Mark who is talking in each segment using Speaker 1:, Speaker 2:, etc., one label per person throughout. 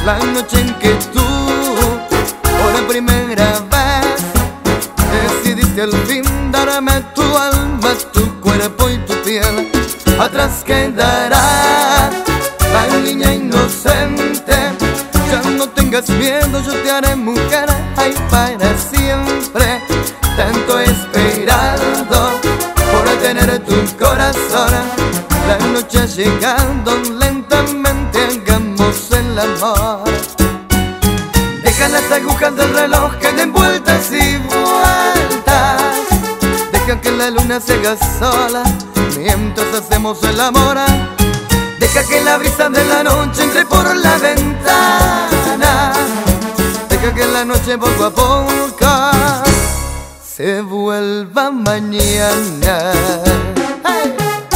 Speaker 1: La noche en que tú, por primera vez, decidiste al fin darme tu alma, tu cuerpo y tu piel. Atrás quedará la niña inocente. Ya no tengas miedo, yo te haré mujer, ay, para siempre. Tanto he esperado por tener tu corazón. La noche ha llegado, lentamente hagamos el amor. Deja las agujas del reloj que den vueltas y vueltas. Deja que la luna se haga sola mientras hacemos el amor. Deja que la brisa de la noche entre por la ventana. Deja que la noche poco a poco se vuelva mañana. ¡Hey!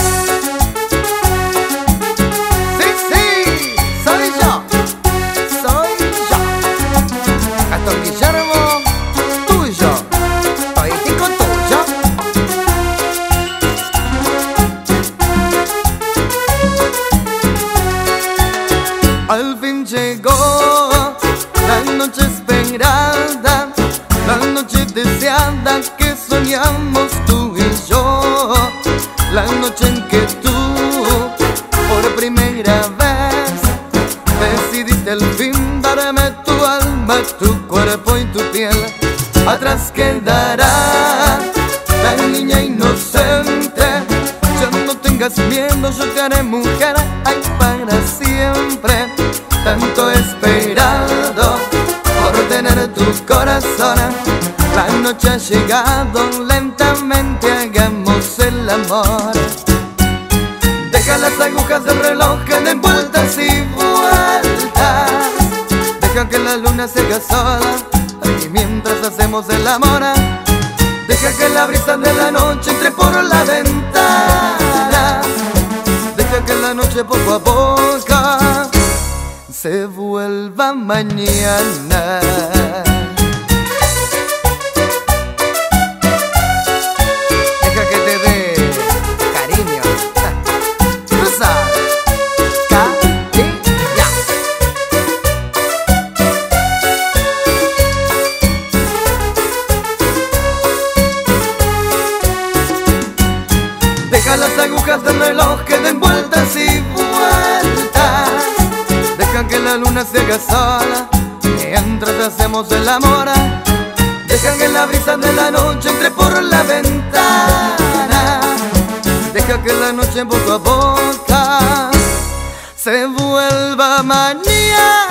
Speaker 1: Sí, sí, soy yo, Gastón Guillermo, tuyo, toditico tuyo. Al fin llegó la noche esperada, la noche deseada que soñamos tú y yo. La noche en que tú, por primera vez, decidiste al fin darme tu alma, tu cuerpo y tu piel. Atrás quedará la niña inocente. Ya no tengas miedo, yo te haré mujer, ay, para siempre. Tanto he esperado por tener tu corazón. La noche ha llegado, lentamente hagamos el amor. Deja las agujas del reloj que den vueltas y vueltas. Deja que la luna se haga sola y mientras hacemos el amor. Deja que la brisa de la noche entre por la ventana. Deja que la noche poco a poco se vuelva mañana. Deja que te dé cariño. Tú sabes, cariño. Deja las agujas del reloj que den vueltas y vueltas. Deja que la luna se haga sola mientras hacemos el amor. Deja que la brisa de la noche entre por la ventana. Deja que la noche poco a poco se vuelva mañana.